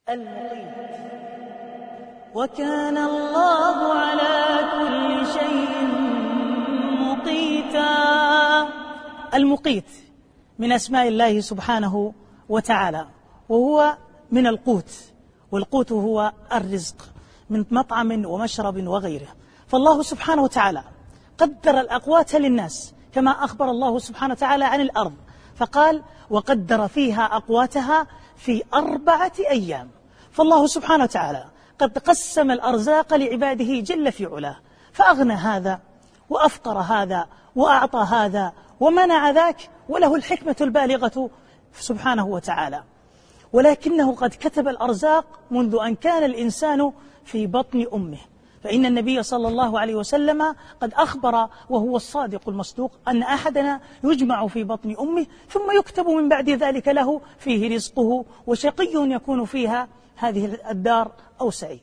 المقيت. وكان الله على كل شيء مقيتا. المقيت من أسماء الله سبحانه وتعالى، وهو من القوت، والقوت هو الرزق من مطعم ومشرب وغيره. فالله سبحانه وتعالى قدر الأقوات للناس كما أخبر الله سبحانه وتعالى عن الأرض، فقال وقدر فيها أقواتها في 4 أيام. فالله سبحانه وتعالى قد قسم الأرزاق لعباده جل في علاه، فأغنى هذا وأفقر هذا وأعطى هذا ومنع ذاك، وله الحكمة البالغة سبحانه وتعالى. ولكنه قد كتب الأرزاق منذ أن كان الإنسان في بطن أمه، فإن النبي صلى الله عليه وسلم قد أخبر وهو الصادق المصدوق أن أحدنا يجمع في بطن أمه ثم يكتب من بعد ذلك له فيه رزقه، وشقي يكون فيها هذه الدار أو سعيد.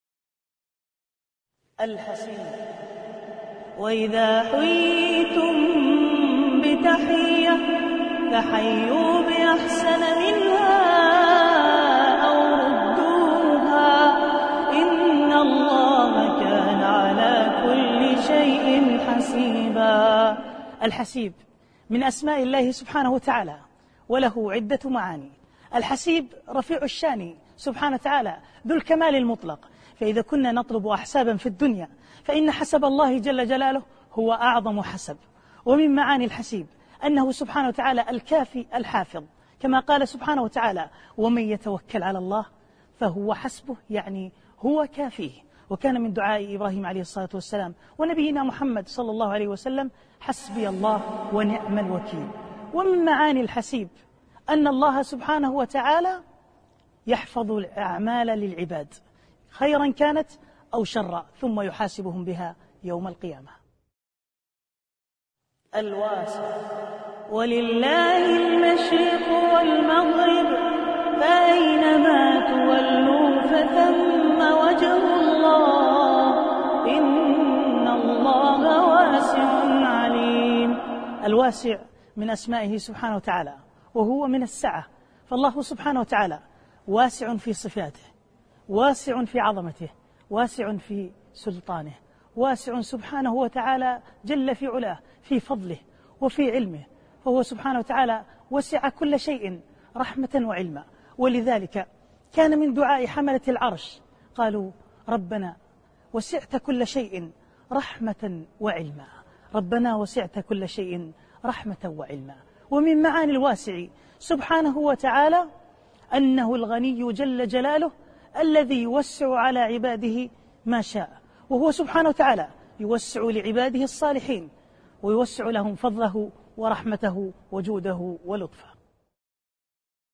الحسيب. وإذا حييتم بتحية فحيوا بأحسن منها أو ردوها إن الله كان على كل شيء حسيبا. الحسيب من أسماء الله سبحانه وتعالى، وله عدة معاني. الحسيب رفيع الشان سبحانه وتعالى ذو الكمال المطلق، فإذا كنا نطلب أحسابا في الدنيا فإن حسب الله جل جلاله هو أعظم حسب. ومن معاني الحسيب أنه سبحانه وتعالى الكافي الحافظ، كما قال سبحانه وتعالى ومن يتوكل على الله فهو حسبه، يعني هو كافيه. وكان من دعاء إبراهيم عليه الصلاة والسلام ونبينا محمد صلى الله عليه وسلم حسبي الله ونعم الوكيل. ومن معاني الحسيب أن الله سبحانه وتعالى يحفظ الأعمال للعباد خيرا كانت أو شرا، ثم يحاسبهم بها يوم القيامة. الواسع. ولله المشرق والمغرب فأينما تولوا فثم وجه الله إن الله واسع عليم. الواسع من أسمائه سبحانه وتعالى، وهو من السعة. فالله سبحانه وتعالى واسع في صفاته، واسع في عظمته، واسع في سلطانه، واسع سبحانه وتعالى جل في علاه في فضله وفي علمه. فهو سبحانه وتعالى وسع كل شيء رحمة وعلما. ولذلك كان من دعاء حملة العرش قالوا ربنا وسعت كل شيء رحمة وعلما، ربنا وسعت كل شيء رحمة وعلما. ومن معاني الواسع سبحانه وتعالى أنه الغني جل جلاله الذي يوسع على عباده ما شاء، وهو سبحانه وتعالى يوسع لعباده الصالحين ويوسع لهم فضله ورحمته وجوده ولطفه.